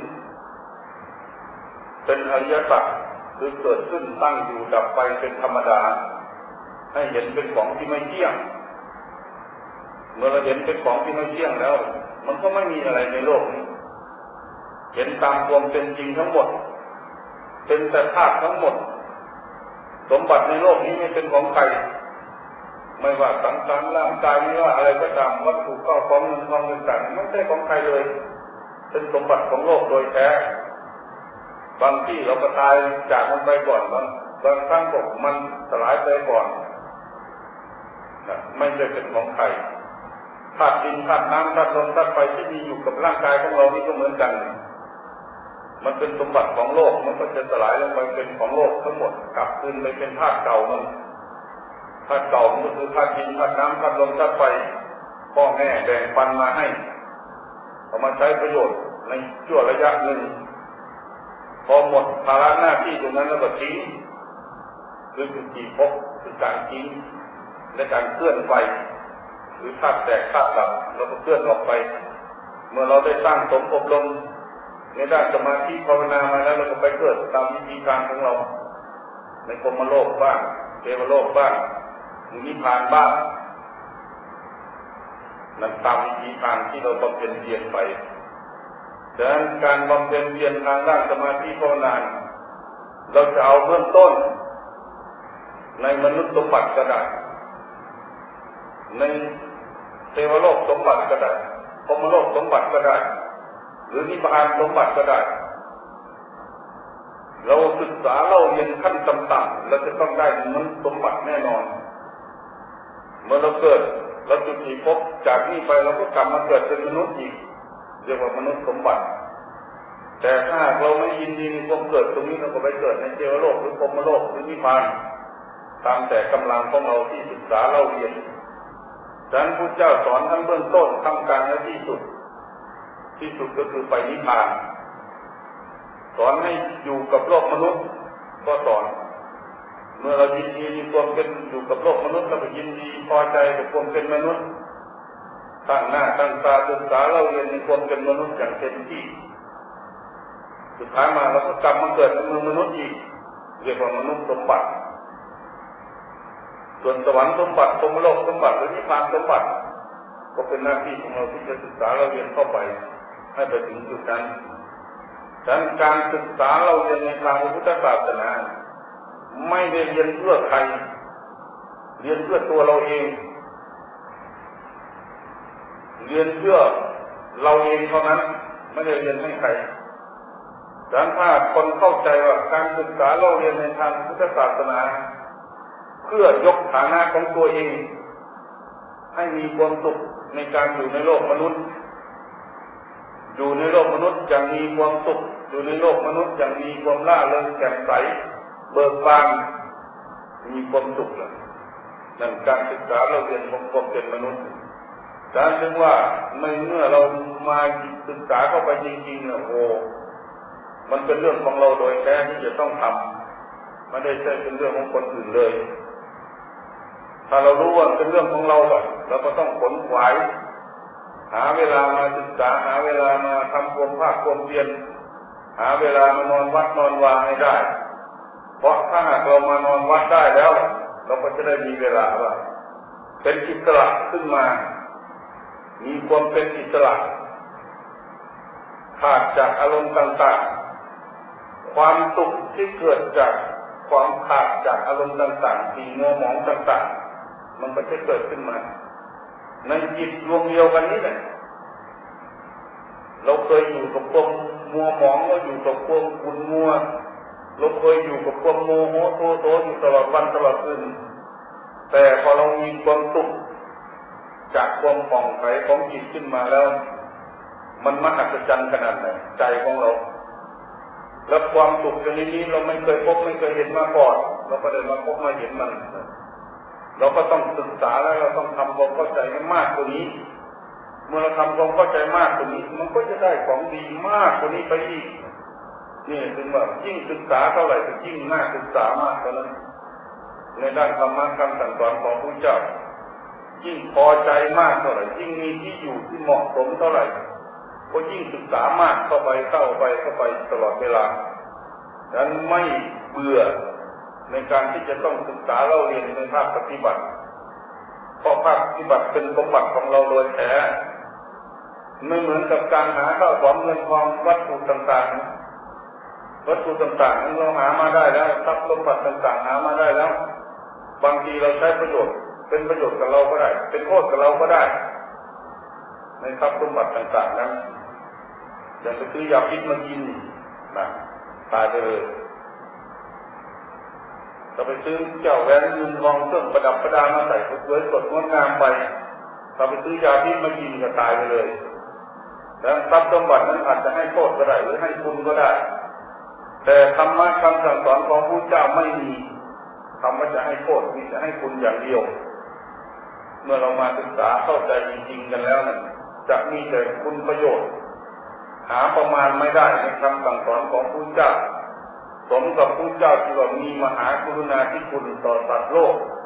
เป็นอริยสัจคือเกิดขึ้นตั้งอยู่ดับไปเป็นธรรมดาให้เห็นเป็นของที่ไม่เที่ยงเมื่อเราเห็นเป็นของที่ไม่เที่ยงแล้วมันก็ไม่มีอะไรในโลกนี้เห็นตามความเป็นจริงทั้งหมดเป็นแต่ธาตุทั้งหมดสมบัติในโลกนี้ไม่เป็นของใครไม่ว่าสังขารร่างกายไม่ว่าอะไรก็ตามวัตถุเข้าของเงินทองต่างๆไม่ใช่ของใครเลยเป็นสมบัติของโลกโดยแท้บางที่เราก็ตายจากมันไปก่อนบางบางครั้งก็มันสลายไปก่อนนะไม่ใช่เป็นของใครธาตุดินธาตุน้ำธาตุลมธาตุไฟที่มีอยู่กับร่างกายของเรานี่ก็เหมือนกันมันเป็นสมบัติของโลกมันก็จะสลายลงไปเป็นของโลกทั้งหมดกลับคืนไปเป็นธาตุเก่ามันธาตุเก่าก็คือธาตุดินธาตุน้ำธาตุลมธาตุไฟพ่อแม่แบ่งปันมาให้เอามาใช้ประโยชน์ในชั่วระยะหนึ่งพอหมดภาระหน้าที่ตรงนั้นแล้วก็ทิ้งคือจุติภพคือการทิ้งและการเคลื่อนไปหรือธาตุแตกธาตุดับเราก็เคลื่อนออกไปเมื่อเราได้สร้างสมอบรมในด้านสมาธิภาวนามาแล้วเราก็ไปเกิดตามวิธีการของเราในพรหมโลกบ้างเทวโลกบ้างนิพพานบ้างนั่นตามวิธีทางที่เราบำเพ็ญเพียรไปดังนั้นการบำเพ็ญเพียรทางด้านสมาธิภาวนาเราจะเอาเบื้องต้นในมนุษย์สมบัติก็ได้ในเทวโลกสมบัติก็ได้พรหมโลกสมบัติก็ได้หรือนิพพานสมบัติก็ได้เราศึกษาเราเรียนขั้นต่ำๆเราจะต้องได้มนุษย์สมบัติแน่นอนเมื่อเราเกิดเราจุติภพจากนี้ไปเราก็กลับมาเกิดเป็นมนุษย์อีกเรียกว่ามนุษย์สมบัติแต่ถ้าเราไม่ยินดีในความเกิดตรงนี้เราก็ไปเกิดในเทวโลกหรือพรหมโลกหรือนิพพานตามแต่กำลังของเราที่ศึกษาเราเรียนฉะนั้นพุทธเจ้าสอนทั้งเบื้องต้นทำกลางและที่สุดที่สุดก็คือไปนิพพานสอนให้อยู่กับโลกมนุษย์ก็สอนเมื่อเรายินดีในความเป็นอยู่กับโลกมนุษย์เราก็ยินดีพอใจกับความเป็นมนุษย์ตั้งหน้าตั้งตาศึกษาเราเรียนในความเป็นมนุษย์อย่างเต็มที่สุดท้ายมาเราก็กลับมาเกิดเป็นมนุษย์อีกเรียกว่ามนุษย์สมบัติส่วนสวรรค์สมบัติพรหมโลกสมบัติหรือนิพพานสมบัติก็เป็นหน้าที่ของเราที่จะศึกษาเราเรียนเข้าไปให้ไปถึงจุดนั้นดังนั้นการศึกษาเราเรียนในทางพุทธศาสนาไม่ได้เรียนเพื่อใครเรียนเพื่อตัวเราเองเรียนเพื่อเราเองเท่านั้นไม่ได้เรียนให้ใครดังนั้นถ้าคนเข้าใจว่าการศึกษาเราเรียนในทางพุทธศาสนาเพื่อยกฐานะของตัวเองให้มีความสุขในการอยู่ในโลกมนุษย์อยู่ในโลกมนุษย์อย่างมีความสุขอยู่ในโลกมนุษย์อย่างมีความร่าเริงแจ่มใสเบิกบานมีความสุขเลยนั่นการศึกษาเราเรียนของความเป็นมนุษย์การถึงว่าในเมื่อเรามาศึกษาเข้าไปจริงๆเนี่ยโอ้มันเป็นเรื่องของเราโดยแท้ที่จะต้องทำไม่ได้ใช่เป็นเรื่องของคนอื่นเลยถ้าเรารู้ว่าเป็นเรื่องของเราอะเราก็ต้องขนขวายหาเวลามาศึกษาหาเวลามาทำความภาคความเพียรหาเวลามานอนวัดนอนวาให้ได้เพราะถ้าหากเรามานอนวัดได้แล้วเราก็จะได้มีเวลาว่าเป็นอิสระขึ้นมามีความเป็นอิสระขาดจากอารมณ์ต่างๆความสุขที่เกิดจากความขาดจากอารมณ์ต่างๆที่มัวหมองต่างๆมันก็จะเกิดขึ้นมาในจิตดวงเดียวกันนี้แหละเราเคยอยู่กับความมัวหมองเราอยู่กับความขุ่นมัวเราเคยอยู่กับความโมโหโทโสอยู่ตลอดวันตลอดคืนแต่พอเรามีความสุขจากความผ่องใสของจิตขึ้นมาแล้วมันมหัศจรรย์ขนาดไหนใจของเราและความสุขชนิดนี้เราไม่เคยพบไม่เคยเห็นมาก่อนเราก็ได้มาพบมาเห็นมันเราก็ต้องศึกษาแล้วเราต้องทำความเข้าใจให้มากกว่านี้เมื่อเราทำความเข้าใจมากกว่านี้มันก็จะได้ของดีมากกว่านี้ไปอีกนี่ถึงว่ายิ่งศึกษาเท่าไหร่ก็ยิ่งน่าศึกษามากเท่านั้นในด้านธรรมะคำสั่งสอนของพระเจ้ายิ่งพอใจมากเท่าไหร่ยิ่งมีที่อยู่ที่เหมาะสมเท่าไหร่ก็ยิ่งศึกษามากเข้าไปเข้าไปเข้าไปตลอดเวลาดังนั้นไม่เบื่อในการที่จะต้องศึกษาเราเรียนในภาคปฏิบัติเพราะภาคปฏิบัติเป็นสมบัติของเราโดยแท้ไม่เหมือนกับการหาข้าวของเงินทองวัตถุต่างๆวัตถุต่างๆเราหามาได้แล้วทรัพย์สมบัติต่างๆหามาได้แล้วบางทีเราใช้ประโยชน์เป็นประโยชน์กับเราก็ได้เป็นโทษกับเราก็ได้ในทรัพย์สมบัติต่างๆนั้นอย่างไปซื้อยาพิษมากินนะตายไปเลยเราไปซื้อเจ้าแหวนเงินทองเครื่องประดับประดามาใส่สวยสดงดงามไปเราไปซื้อยาพิษมากินก็ตายไปเลยแล้วทรัพย์สมบัตินั้นอาจจะให้โทษก็ได้หรือให้คุณก็ได้แต่ธรรมะคำสั่งสอนของพระเจ้าไม่มีคำว่าจะให้โทษมีจะให้คุณอย่างเดียวเมื่อเรามาศึกษาเข้าใจจริงๆกันแล้วนั้นจะมีแต่คุณประโยชน์หาประมาณไม่ได้ในคำสั่งสอนของพระเจ้าสมกับพระเจ้าที่ว่ามีมหากรุณาธิคุณต่อสัตว์โลก